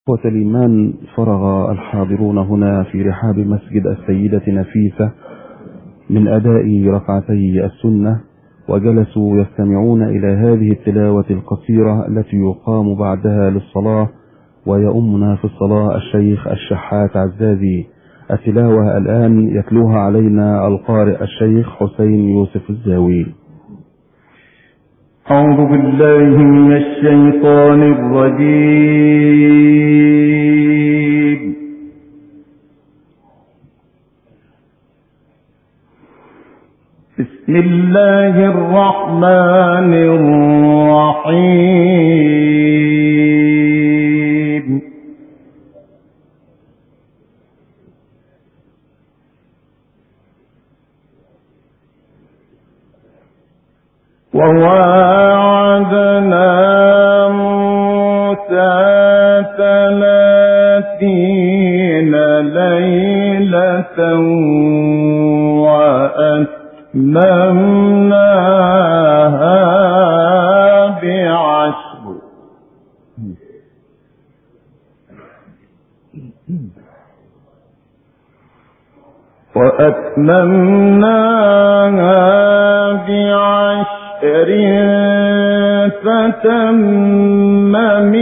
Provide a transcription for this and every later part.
إخوة الإيمان، فرغ الحاضرون هنا في رحاب مسجد السيدة نفيسة من أداء ركعتي السنة، وجلسوا يستمعون إلى هذه التلاوة القصيرة التي يقام بعدها للصلاة. ويؤمنا في الصلاة الشيخ الشحات عزازي. التلاوة الآن يتلوها علينا القارئ الشيخ حسين يوسف الزاوي. أعوذ بالله من الشيطان الرجيم. بسم الله الرحمن الرحيم. وواعدنا موسى 30 ليلة وأتممناها ب10 فتم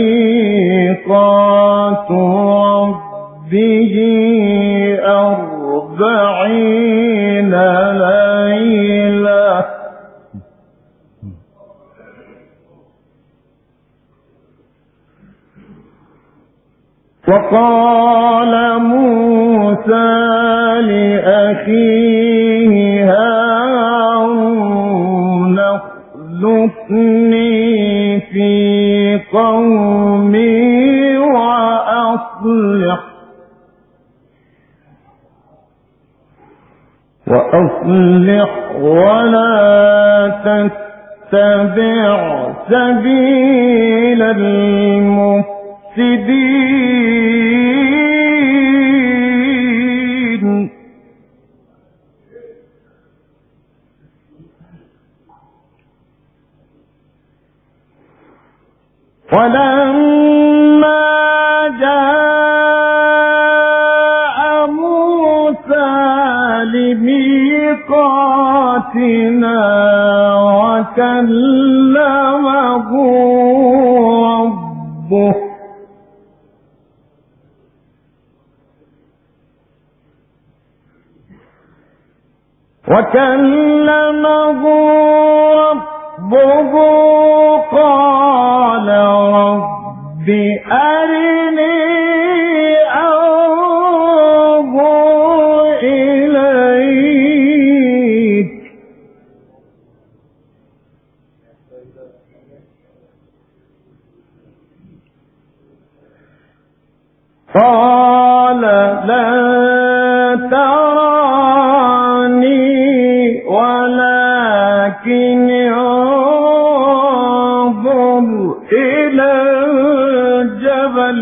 ميقات ربه 40 ليلة. وقال موسى لأخيه هارون اخلفني في قومي وأصلح ولا تتبع سبيل المفسدين. ولما جاء موسى لميقاتنا وكلمه ربه قال رب أرني أنظر إليك. قال لا تراني ولكن انظر إلى الجبل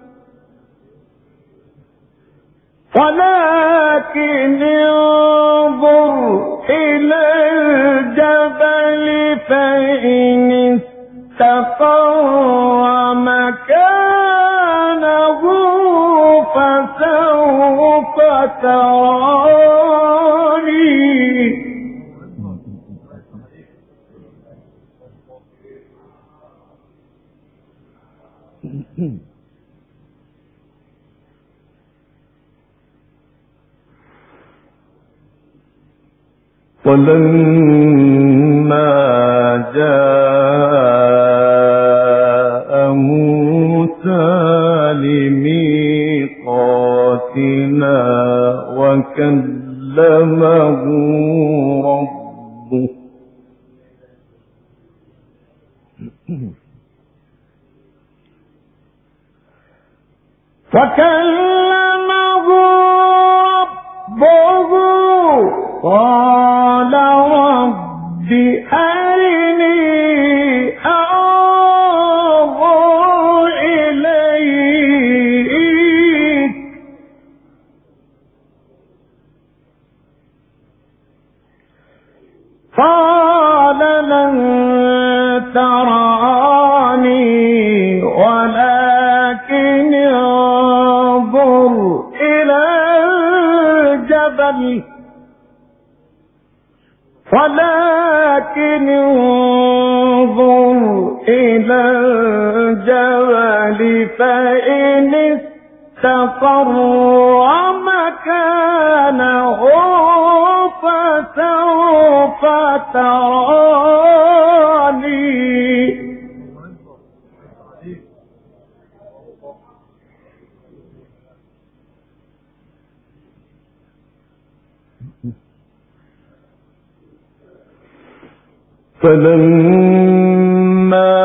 فإن استقر مكانه فسوف تراني. ولما جاء موسى لميقاتنا وكلمه ربه قال رب أرني أنظر إليك. قال لن تراني ولكن ولكن انظر إلى الجبل فإن استقر مكانه فسوف تراني. فلما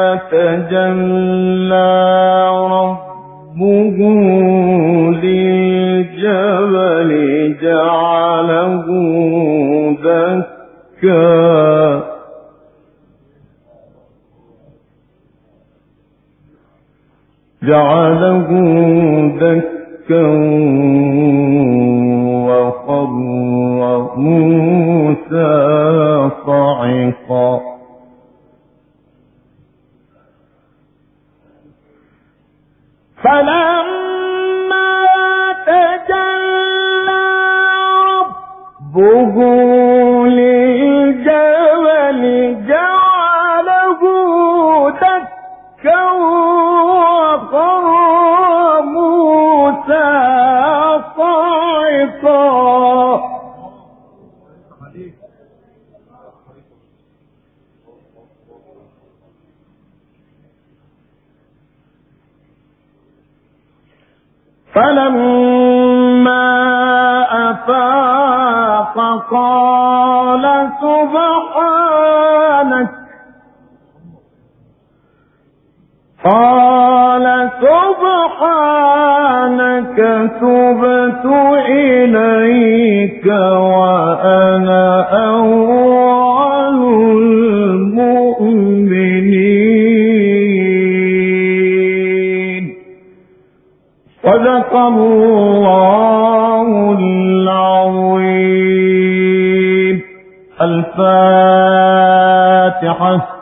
تجلى ربه للجبل جعله دكا وخر موسى صعقا. فلما تجلى ربه للجبل جعله دكا وخر موسى صعقا. فلما أفاق قال سبحانك تبت إليك وأنا أول المؤمنين. صدق الله العظيم. الفاتحة.